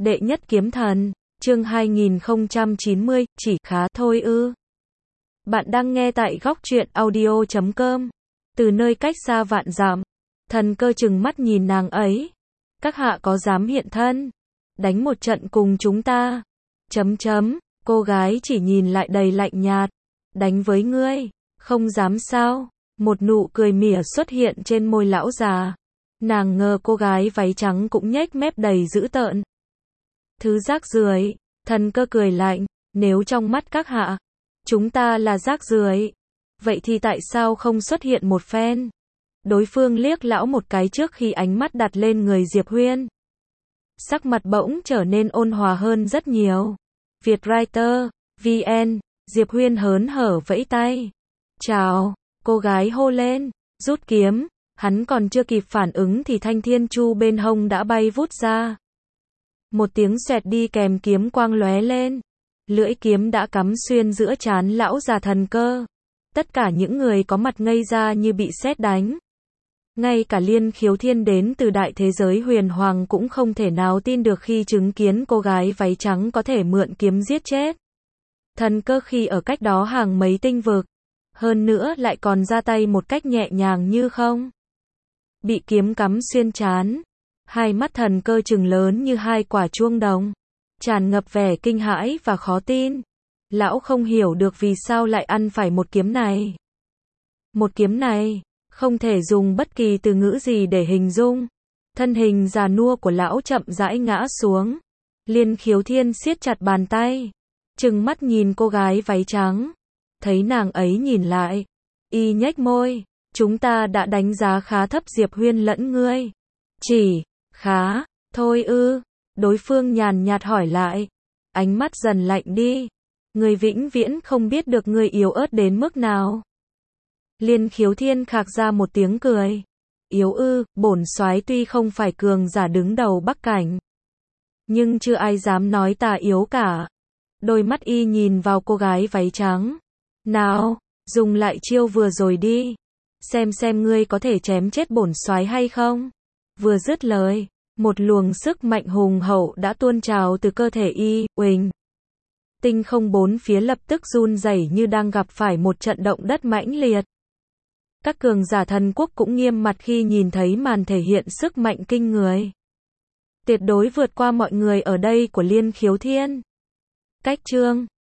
Đệ nhất kiếm thần, chương 2090, chỉ khá thôi ư. Bạn đang nghe tại góc truyện audio.com. Từ nơi cách xa vạn dặm, Thần Cơ trừng mắt nhìn nàng ấy. Các hạ có dám hiện thân, đánh một trận cùng chúng ta? Cô gái chỉ nhìn lại đầy lạnh nhạt. Đánh với ngươi, không dám sao? Một nụ cười mỉa xuất hiện trên môi lão già. Nàng ngờ cô gái váy trắng cũng nhếch mép đầy dữ tợn. Thứ rác rưởi, Thần Cơ cười lạnh, nếu trong mắt các hạ, chúng ta là rác rưởi, vậy thì tại sao không xuất hiện một phen? Đối phương liếc lão một cái trước khi ánh mắt đặt lên người Diệp Huyên. Sắc mặt bỗng trở nên ôn hòa hơn rất nhiều. Vietwriter, VN, Diệp Huyên hớn hở vẫy tay. Chào, cô gái hô lên, rút kiếm. Hắn còn chưa kịp phản ứng thì thanh thiên chu bên hông đã bay vút ra. Một tiếng xoẹt đi kèm kiếm quang lóe lên. Lưỡi kiếm đã cắm xuyên giữa trán lão già Thần Cơ. Tất cả những người có mặt ngây ra như bị sét đánh. Ngay cả Liên Khiếu Thiên đến từ đại thế giới huyền hoàng cũng không thể nào tin được khi chứng kiến cô gái váy trắng có thể mượn kiếm giết chết Thần Cơ khi ở cách đó hàng mấy tinh vực. Hơn nữa lại còn ra tay một cách nhẹ nhàng như không. Bị kiếm cắm xuyên trán. Hai mắt Thần Cơ trừng lớn như hai quả chuông đồng. Tràn ngập vẻ kinh hãi và khó tin. Lão không hiểu được vì sao lại ăn phải một kiếm này. Một kiếm này, không thể dùng bất kỳ từ ngữ gì để hình dung. Thân hình già nua của lão chậm rãi ngã xuống. Liên Khiếu Thiên siết chặt bàn tay. Trừng mắt nhìn cô gái váy trắng. Thấy nàng ấy nhìn lại. Y nhếch môi. Chúng ta đã đánh giá khá thấp Diệp Huyên lẫn ngươi. Chỉ, khá, thôi ư. Đối phương nhàn nhạt hỏi lại. Ánh mắt dần lạnh đi. Người vĩnh viễn không biết được người yếu ớt đến mức nào. Liên Khiếu Thiên khạc ra một tiếng cười. Yếu ư, bổn soái tuy không phải cường giả đứng đầu Bắc Cảnh, nhưng chưa ai dám nói ta yếu cả. Đôi mắt y nhìn vào cô gái váy trắng. Nào, dùng lại chiêu vừa rồi đi. Xem ngươi có thể chém chết bổn soái hay không. Vừa dứt lời, một luồng sức mạnh hùng hậu đã tuôn trào từ cơ thể y, uỳnh. Tinh không bốn phía lập tức run rẩy như đang gặp phải một trận động đất mãnh liệt. Các cường giả thần quốc cũng nghiêm mặt khi nhìn thấy màn thể hiện sức mạnh kinh người. Tuyệt đối vượt qua mọi người ở đây của Liên Khiếu Thiên. Cách chương